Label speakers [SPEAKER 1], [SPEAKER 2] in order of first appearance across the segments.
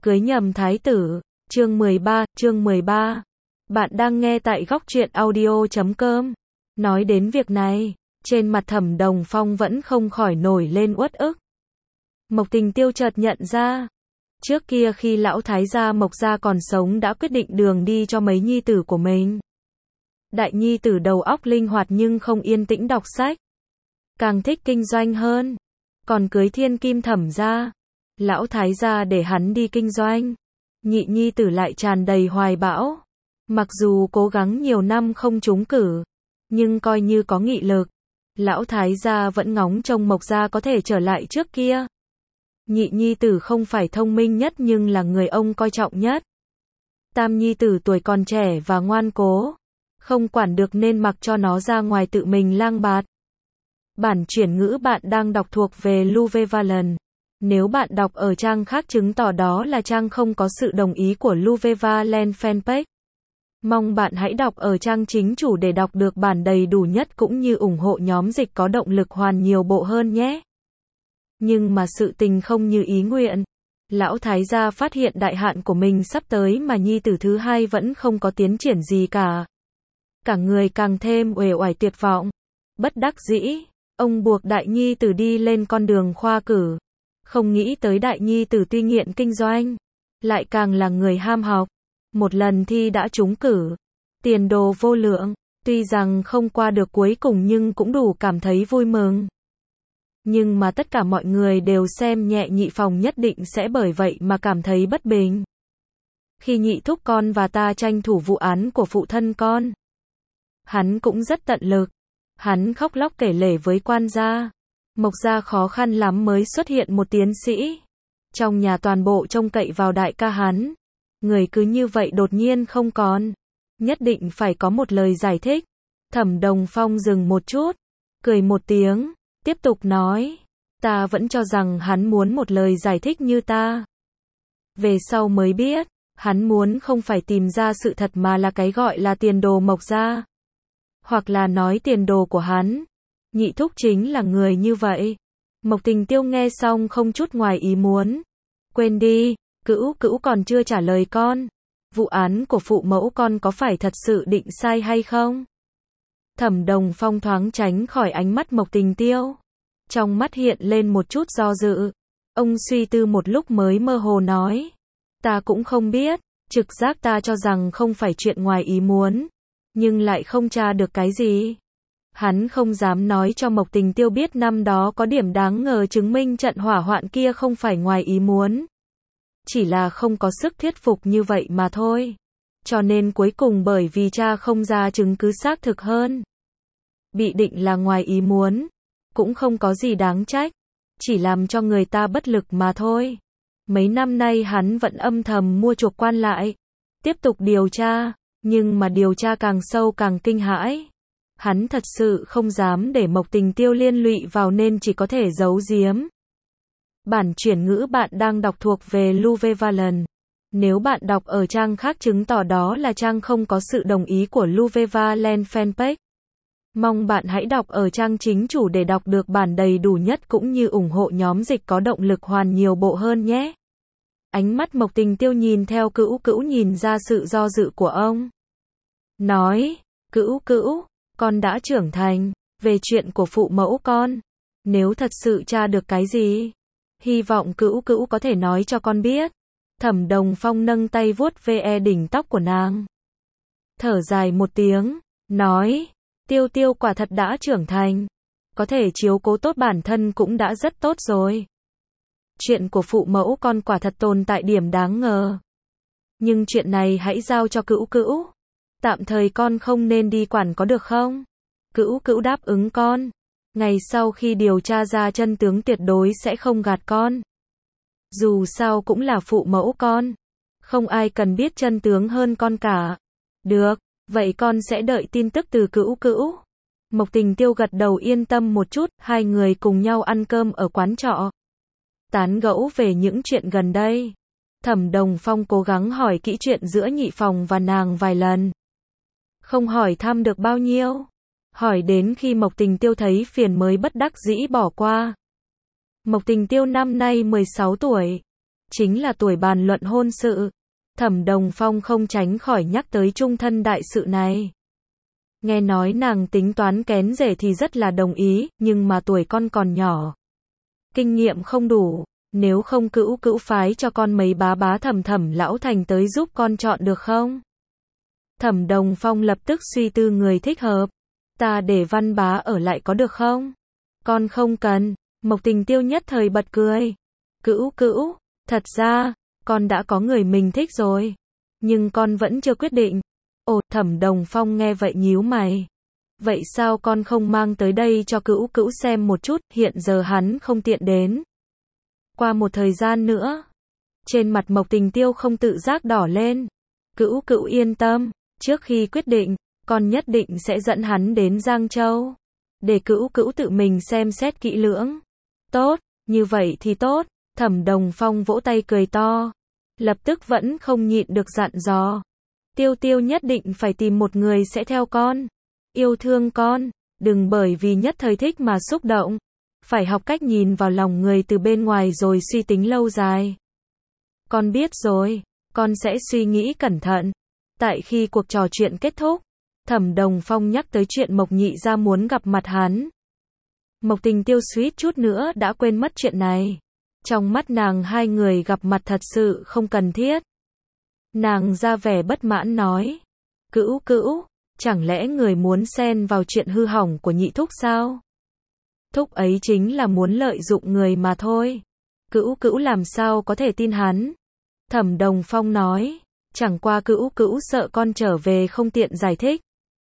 [SPEAKER 1] Cưới nhầm thái tử, chương 13. Bạn đang nghe tại góc truyện audio.com. Nói đến việc này, trên mặt Thẩm Đồng Phong vẫn không khỏi nổi lên uất ức. Mộc Tình Tiêu chợt nhận ra, trước kia khi lão thái gia Mộc gia còn sống đã quyết định đường đi cho mấy nhi tử của mình. Đại nhi tử đầu óc linh hoạt nhưng không yên tĩnh đọc sách, càng thích kinh doanh hơn. Còn cưới thiên kim Thẩm gia, lão thái gia để hắn đi kinh doanh. Nhị nhi tử lại tràn đầy hoài bão. Mặc dù cố gắng nhiều năm không trúng cử, nhưng coi như có nghị lực, lão thái gia vẫn ngóng trông Mộc gia có thể trở lại trước kia. Nhị nhi tử không phải thông minh nhất nhưng là người ông coi trọng nhất. Tam nhi tử tuổi còn trẻ và ngoan cố, không quản được nên mặc cho nó ra ngoài tự mình lang bạt. Bản chuyển ngữ bạn đang đọc thuộc về Luvevaland. Nếu bạn đọc ở trang khác chứng tỏ đó là trang không có sự đồng ý của Luvevaland fanpage. Mong bạn hãy đọc ở trang chính chủ để đọc được bản đầy đủ nhất cũng như ủng hộ nhóm dịch có động lực hoàn nhiều bộ hơn nhé. Nhưng mà sự tình không như ý nguyện. Lão thái gia phát hiện đại hạn của mình sắp tới mà nhi tử thứ hai vẫn không có tiến triển gì cả. Cả người càng thêm uể oải tuyệt vọng. Bất đắc dĩ, ông buộc đại nhi tử đi lên con đường khoa cử. Không nghĩ tới đại nhi tử tuy nghiện kinh doanh, lại càng là người ham học. Một lần thi đã trúng cử, tiền đồ vô lượng, tuy rằng không qua được cuối cùng nhưng cũng đủ cảm thấy vui mừng. Nhưng mà tất cả mọi người đều xem nhẹ nhị phòng nhất định sẽ bởi vậy mà cảm thấy bất bình. Khi nhị thúc con và ta tranh thủ vụ án của phụ thân con, hắn cũng rất tận lực. Hắn khóc lóc kể lể với quan gia. Mộc gia khó khăn lắm mới xuất hiện một tiến sĩ. Trong nhà toàn bộ trông cậy vào đại ca hắn. Người cứ như vậy đột nhiên không còn. Nhất định phải có một lời giải thích. Thẩm Đồng Phong dừng một chút, cười một tiếng, tiếp tục nói. Ta vẫn cho rằng hắn muốn một lời giải thích như ta. Về sau mới biết, hắn muốn không phải tìm ra sự thật mà là cái gọi là tiền đồ Mộc gia. Hoặc là nói tiền đồ của hắn. Nhị thúc chính là người như vậy. Mộc Tình Tiêu nghe xong không chút ngoài ý muốn. Quên đi, cữu còn chưa trả lời con. Vụ án của phụ mẫu con có phải thật sự định sai hay không? Thẩm Đồng Phong thoáng tránh khỏi ánh mắt Mộc Tình Tiêu. Trong mắt hiện lên một chút do dự. Ông suy tư một lúc mới mơ hồ nói. Ta cũng không biết, trực giác ta cho rằng không phải chuyện ngoài ý muốn. Nhưng lại không tra được cái gì. Hắn không dám nói cho Mộc Tình Tiêu biết năm đó có điểm đáng ngờ chứng minh trận hỏa hoạn kia không phải ngoài ý muốn. Chỉ là không có sức thuyết phục như vậy mà thôi. Cho nên cuối cùng bởi vì cha không ra chứng cứ xác thực hơn. Bị định là ngoài ý muốn. Cũng không có gì đáng trách. Chỉ làm cho người ta bất lực mà thôi. Mấy năm nay hắn vẫn âm thầm mua chuộc quan lại. Tiếp tục điều tra. Nhưng mà điều tra càng sâu càng kinh hãi. Hắn thật sự không dám để Mộc Tình Tiêu liên lụy vào nên chỉ có thể giấu giếm. Bản chuyển ngữ bạn đang đọc thuộc về Luvevaland. Nếu bạn đọc ở trang khác chứng tỏ đó là trang không có sự đồng ý của Luvevaland fanpage. Mong bạn hãy đọc ở trang chính chủ để đọc được bản đầy đủ nhất cũng như ủng hộ nhóm dịch có động lực hoàn nhiều bộ hơn nhé. Ánh mắt Mộc Tình Tiêu nhìn theo cữu nhìn ra sự do dự của ông. Nói, cữu, con đã trưởng thành, về chuyện của phụ mẫu con. Nếu thật sự tra được cái gì, hy vọng cữu có thể nói cho con biết. Thẩm Đồng Phong nâng tay vuốt ve đỉnh tóc của nàng. Thở dài một tiếng, nói, Tiêu quả thật đã trưởng thành. Có thể chiếu cố tốt bản thân cũng đã rất tốt rồi. Chuyện của phụ mẫu con quả thật tồn tại điểm đáng ngờ. Nhưng chuyện này hãy giao cho cữu. Tạm thời con không nên đi quản có được không? Cữu đáp ứng con. Ngày sau khi điều tra ra chân tướng tuyệt đối sẽ không gạt con. Dù sao cũng là phụ mẫu con. Không ai cần biết chân tướng hơn con cả. Được, vậy con sẽ đợi tin tức từ cữu. Mộc Tình Tiêu gật đầu yên tâm một chút, hai người cùng nhau ăn cơm ở quán trọ. Tán gẫu về những chuyện gần đây. Thẩm Đồng Phong cố gắng hỏi kỹ chuyện giữa nhị phòng và nàng vài lần. Không hỏi thăm được bao nhiêu. Hỏi đến khi Mộc Tình Tiêu thấy phiền mới bất đắc dĩ bỏ qua. Mộc Tình Tiêu năm nay 16 tuổi. chính là tuổi bàn luận hôn sự. Thẩm Đồng Phong không tránh khỏi nhắc tới chung thân đại sự này. Nghe nói nàng tính toán kén rể thì rất là đồng ý, nhưng mà tuổi con còn nhỏ. Kinh nghiệm không đủ, nếu không Cữu Cữu phái cho con mấy bá Thẩm lão thành tới giúp con chọn được không? Thẩm Đồng Phong lập tức suy tư người thích hợp. Ta để Văn bá ở lại có được không? Con không cần. Mộc Tình Tiêu nhất thời bật cười. Cữu Cữu, thật ra, con đã có người mình thích rồi. Nhưng con vẫn chưa quyết định. Ồ, Thẩm Đồng Phong nghe vậy nhíu mày. Vậy sao con không mang tới đây cho Cữu Cữu xem một chút, hiện giờ hắn không tiện đến. Qua một thời gian nữa, trên mặt Mộc Tình Tiêu không tự giác đỏ lên. Cữu Cữu yên tâm, trước khi quyết định, con nhất định sẽ dẫn hắn đến Giang Châu. Để Cữu Cữu tự mình xem xét kỹ lưỡng. Tốt, như vậy thì tốt. Thẩm Đồng Phong vỗ tay cười to. Lập tức vẫn không nhịn được dặn dò. Tiêu Tiêu nhất định phải tìm một người sẽ theo con. Yêu thương con. Đừng bởi vì nhất thời thích mà xúc động. Phải học cách nhìn vào lòng người từ bên ngoài rồi suy tính lâu dài. Con biết rồi. Con sẽ suy nghĩ cẩn thận. Tại khi cuộc trò chuyện kết thúc, Thẩm Đồng Phong nhắc tới chuyện Mộc Nhị gia muốn gặp mặt hắn. Mộc Tình Tiêu suýt chút nữa đã quên mất chuyện này. Trong mắt nàng hai người gặp mặt thật sự không cần thiết. Nàng ra vẻ bất mãn nói. Cữu Cữu, chẳng lẽ người muốn xen vào chuyện hư hỏng của nhị thúc sao? Thúc ấy chính là muốn lợi dụng người mà thôi. Cữu Cữu làm sao có thể tin hắn? Thẩm Đồng Phong nói. Chẳng qua Cữu Cữu sợ con trở về không tiện giải thích.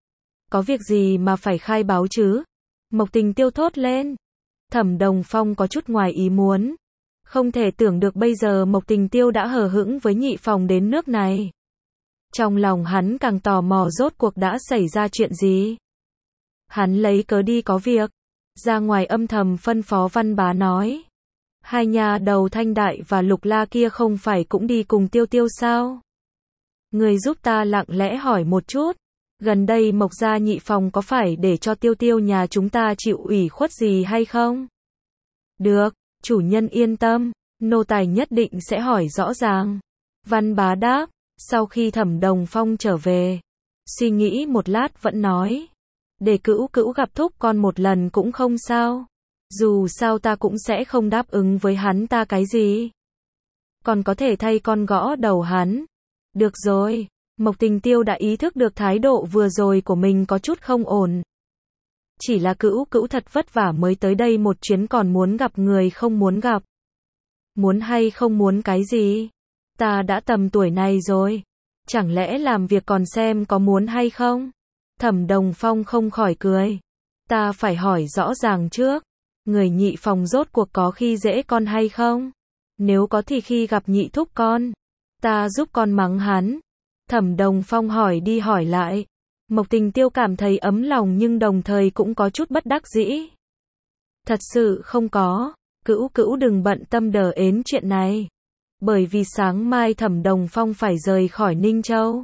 [SPEAKER 1] Có việc gì mà phải khai báo chứ? Mộc Tình Tiêu thốt lên. Thẩm Đồng Phong có chút ngoài ý muốn. Không thể tưởng được bây giờ Mộc Tình Tiêu đã hờ hững với nhị phòng đến nước này. Trong lòng hắn càng tò mò rốt cuộc đã xảy ra chuyện gì. Hắn lấy cớ đi có việc. Ra ngoài âm thầm phân phó Văn bá nói. Hai nhà đầu Thanh Đại và Lục La kia không phải cũng đi cùng Tiêu Tiêu sao? Người giúp ta lặng lẽ hỏi một chút. Gần đây Mộc gia nhị phòng có phải để cho Tiêu Tiêu nhà chúng ta chịu ủy khuất gì hay không? Được, chủ nhân yên tâm, nô tài nhất định sẽ hỏi rõ ràng. Văn bá đáp, sau khi Thẩm Đồng Phong trở về, suy nghĩ một lát vẫn nói. Để Cữu Cữu gặp thúc con một lần cũng không sao. Dù sao ta cũng sẽ không đáp ứng với hắn ta cái gì. Còn có thể thay con gõ đầu hắn. Được rồi. Mộc Tình Tiêu đã ý thức được thái độ vừa rồi của mình có chút không ổn. Chỉ là Cữu Cữu thật vất vả mới tới đây một chuyến còn muốn gặp người không muốn gặp. Muốn hay không muốn cái gì? Ta đã tầm tuổi này rồi. Chẳng lẽ làm việc còn xem có muốn hay không? Thẩm Đồng Phong không khỏi cười. Ta phải hỏi rõ ràng trước. Người nhị phòng rốt cuộc có khi dễ con hay không? Nếu có thì khi gặp nhị thúc con, ta giúp con mắng hắn. Thẩm Đồng Phong hỏi đi hỏi lại. Mộc Tình Tiêu cảm thấy ấm lòng nhưng đồng thời cũng có chút bất đắc dĩ. Thật sự không có. Cữu Cữu đừng bận tâm đờ ến chuyện này. Bởi vì sáng mai Thẩm Đồng Phong phải rời khỏi Ninh Châu.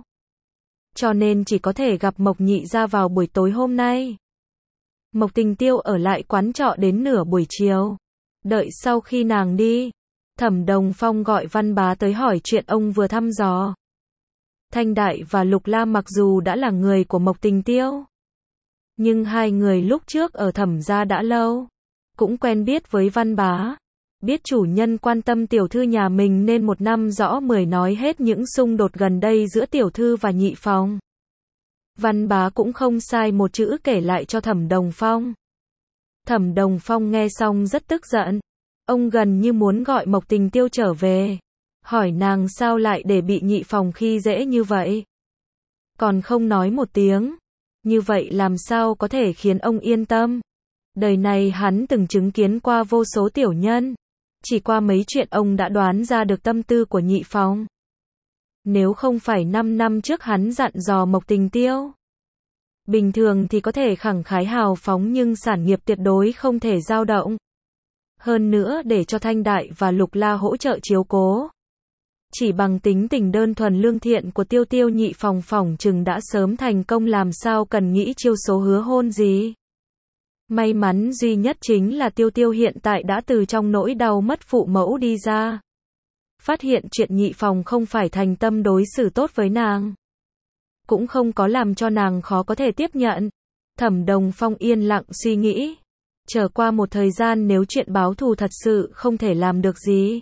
[SPEAKER 1] Cho nên chỉ có thể gặp Mộc Nhị gia vào buổi tối hôm nay. Mộc Tình Tiêu ở lại quán trọ đến nửa buổi chiều. Đợi sau khi nàng đi, Thẩm Đồng Phong gọi Văn bá tới hỏi chuyện ông vừa thăm dò. Thanh Đại và Lục La mặc dù đã là người của Mộc Tình Tiêu, nhưng hai người lúc trước ở Thẩm gia đã lâu, cũng quen biết với Văn bá. Biết chủ nhân quan tâm tiểu thư nhà mình nên một năm rõ 10 nói hết những xung đột gần đây giữa tiểu thư và nhị phòng. Văn bá cũng không sai một chữ kể lại cho Thẩm Đồng Phong. Thẩm Đồng Phong nghe xong rất tức giận. Ông gần như muốn gọi Mộc Tình Tiêu trở về. Hỏi nàng sao lại để bị nhị phòng khi dễ như vậy. Còn không nói một tiếng. Như vậy làm sao có thể khiến ông yên tâm. Đời này hắn từng chứng kiến qua vô số tiểu nhân. Chỉ qua mấy chuyện ông đã đoán ra được tâm tư của nhị phòng. Nếu không phải 5 năm trước hắn dặn dò Mộc Tình Tiêu. Bình thường thì có thể khẳng khái hào phóng nhưng sản nghiệp tuyệt đối không thể dao động. Hơn nữa để cho Thanh Đại và Lục La hỗ trợ chiếu cố. Chỉ bằng tính tình đơn thuần lương thiện của Tiêu Tiêu nhị phòng phỏng chừng đã sớm thành công làm sao cần nghĩ chiêu số hứa hôn gì. May mắn duy nhất chính là Tiêu Tiêu hiện tại đã từ trong nỗi đau mất phụ mẫu đi ra. phát hiện chuyện nhị phòng không phải thành tâm đối xử tốt với nàng. Cũng không có làm cho nàng khó có thể tiếp nhận. Thẩm Đồng Phong yên lặng suy nghĩ. Chờ qua một thời gian nếu chuyện báo thù thật sự không thể làm được gì,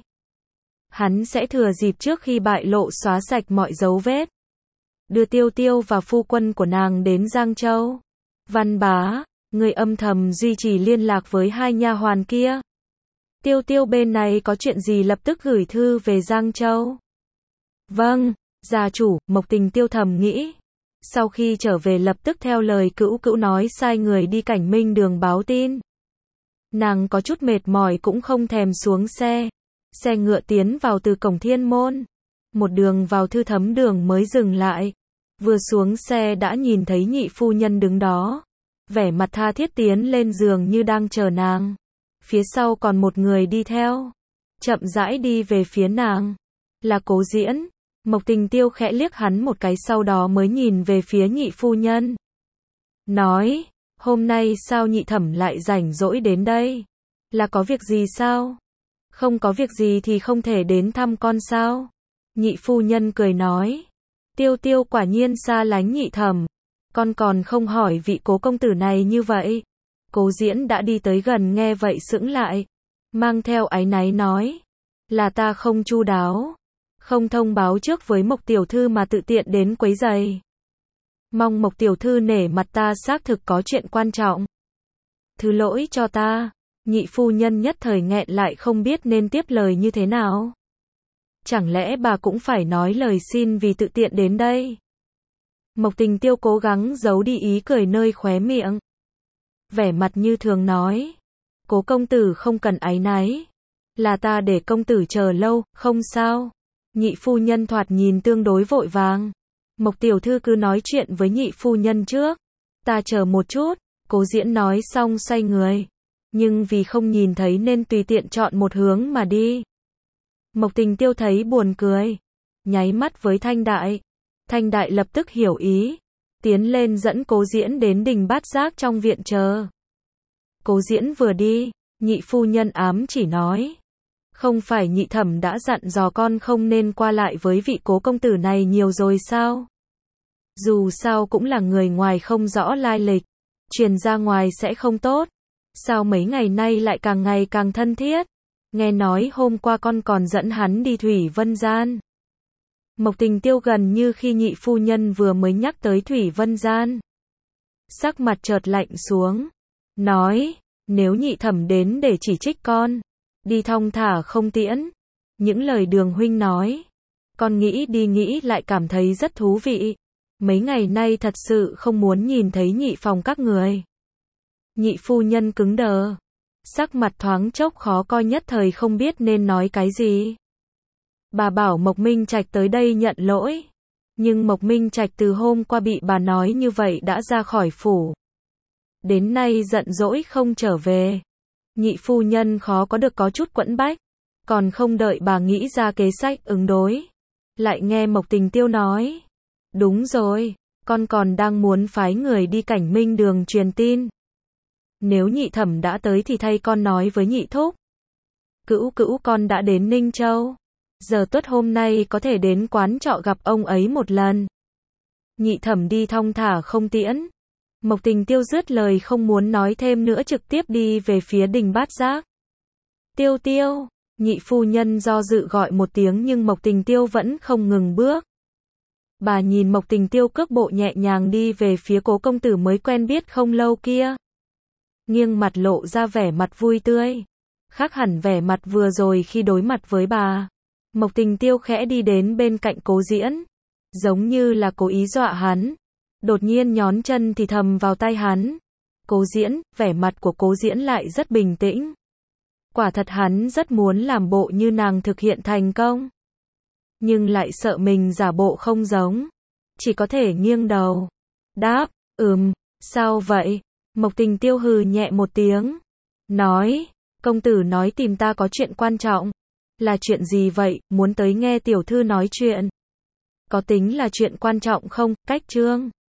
[SPEAKER 1] hắn sẽ thừa dịp trước khi bại lộ xóa sạch mọi dấu vết. Đưa Tiêu Tiêu và phu quân của nàng đến Giang Châu. Văn bá, người âm thầm duy trì liên lạc với hai nha hoàn kia. Tiêu Tiêu bên này có chuyện gì lập tức gửi thư về Giang Châu. Vâng, gia chủ, Mộc Tình Tiêu thầm nghĩ. Sau khi trở về lập tức theo lời Cữu Cữu nói sai người đi Cảnh Minh Đường báo tin. Nàng có chút mệt mỏi cũng không thèm xuống xe. Xe ngựa tiến vào từ cổng Thiên Môn. Một đường vào Thư Thấm Đường mới dừng lại. Vừa xuống xe đã nhìn thấy nhị phu nhân đứng đó. Vẻ mặt tha thiết tiến lên giường như đang chờ nàng. Phía sau còn một người đi theo. Chậm rãi đi về phía nàng. Là Cố Diễn. Mộc Tình Tiêu khẽ liếc hắn một cái sau đó mới nhìn về phía nhị phu nhân. Nói, hôm nay sao nhị thẩm lại rảnh rỗi đến đây? Là có việc gì sao? Không có việc gì thì không thể đến thăm con sao? Nhị phu nhân cười nói. Tiêu Tiêu quả nhiên xa lánh nhị thẩm. Con còn không hỏi vị Cố công tử này như vậy. Cố Diễn đã đi tới gần nghe vậy sững lại. Mang theo áy náy nói. Là ta không chu đáo. Không thông báo trước với Mộc tiểu thư mà tự tiện đến quấy rầy. Mong Mộc tiểu thư nể mặt ta xác thực có chuyện quan trọng. Thứ lỗi cho ta. Nhị phu nhân nhất thời nghẹn lại không biết nên tiếp lời như thế nào. Chẳng lẽ bà cũng phải nói lời xin vì tự tiện đến đây? Mộc Tình Tiêu cố gắng giấu đi ý cười nơi khóe miệng. Vẻ mặt như thường nói. Cố công tử không cần áy náy. Là ta để công tử chờ lâu, không sao. Nhị phu nhân thoạt nhìn tương đối vội vàng. Mộc tiểu thư cứ nói chuyện với nhị phu nhân trước. Ta chờ một chút. Cố Diễn nói xong xoay người. Nhưng vì không nhìn thấy nên tùy tiện chọn một hướng mà đi. Mộc Tình Tiêu thấy buồn cười. Nháy mắt với Thanh Đại. Thanh Đại lập tức hiểu ý. Tiến lên dẫn Cố Diễn đến Đình Bát Giác trong viện chờ. Cố Diễn vừa đi, nhị phu nhân ám chỉ nói. Không phải nhị thẩm đã dặn dò con không nên qua lại với vị Cố công tử này nhiều rồi sao? Dù sao cũng là người ngoài không rõ lai lịch. Truyền ra ngoài sẽ không tốt. Sao mấy ngày nay lại càng ngày càng thân thiết? Nghe nói hôm qua con còn dẫn hắn đi Thủy Vân Gian. Mộc Tình Tiêu gần như khi nhị phu nhân vừa mới nhắc tới Thủy Vân Gian. Sắc mặt chợt lạnh xuống. Nói, nếu nhị thẩm đến để chỉ trích con. Đi thong thả không tiễn. Những lời Đường huynh nói. Con nghĩ đi nghĩ lại cảm thấy rất thú vị. Mấy ngày nay thật sự không muốn nhìn thấy nhị phòng các người. Nhị phu nhân cứng đờ. Sắc mặt thoáng chốc khó coi nhất thời không biết nên nói cái gì. Bà bảo Mộc Minh Trạch tới đây nhận lỗi. Nhưng Mộc Minh Trạch từ hôm qua bị bà nói như vậy đã ra khỏi phủ. Đến nay giận dỗi không trở về. Nhị phu nhân khó có được có chút quẫn bách. Còn không đợi bà nghĩ ra kế sách ứng đối. Lại nghe Mộc Tình Tiêu nói. Đúng rồi, con còn đang muốn phái người đi Cảnh Minh Đường truyền tin. Nếu nhị thẩm đã tới thì thay con nói với nhị thúc. Cữu Cữu con đã đến Ninh Châu. Giờ tuất hôm nay có thể đến quán trọ gặp ông ấy một lần. Nhị thẩm đi thong thả không tiễn. Mộc Tình Tiêu dứt lời không muốn nói thêm nữa trực tiếp đi về phía Đình Bát Giác. Tiêu Tiêu, nhị phu nhân do dự gọi một tiếng nhưng Mộc Tình Tiêu vẫn không ngừng bước. Bà nhìn Mộc Tình Tiêu cước bộ nhẹ nhàng đi về phía Cố công tử mới quen biết không lâu kia. Nghiêng mặt lộ ra vẻ mặt vui tươi. Khác hẳn vẻ mặt vừa rồi khi đối mặt với bà. Mộc Tình Tiêu khẽ đi đến bên cạnh Cố Diễn. Giống như là cố ý dọa hắn. Đột nhiên nhón chân thì thầm vào tai hắn. Cố Diễn, vẻ mặt của Cố Diễn lại rất bình tĩnh. Quả thật hắn rất muốn làm bộ như nàng thực hiện thành công. Nhưng lại sợ mình giả bộ không giống. Chỉ có thể nghiêng đầu. Đáp, sao vậy? Mộc Tình Tiêu hừ nhẹ một tiếng. Nói, công tử nói tìm ta có chuyện quan trọng. Là chuyện gì vậy, muốn tới nghe tiểu thư nói chuyện. Có tính là chuyện quan trọng không, Cách Trương?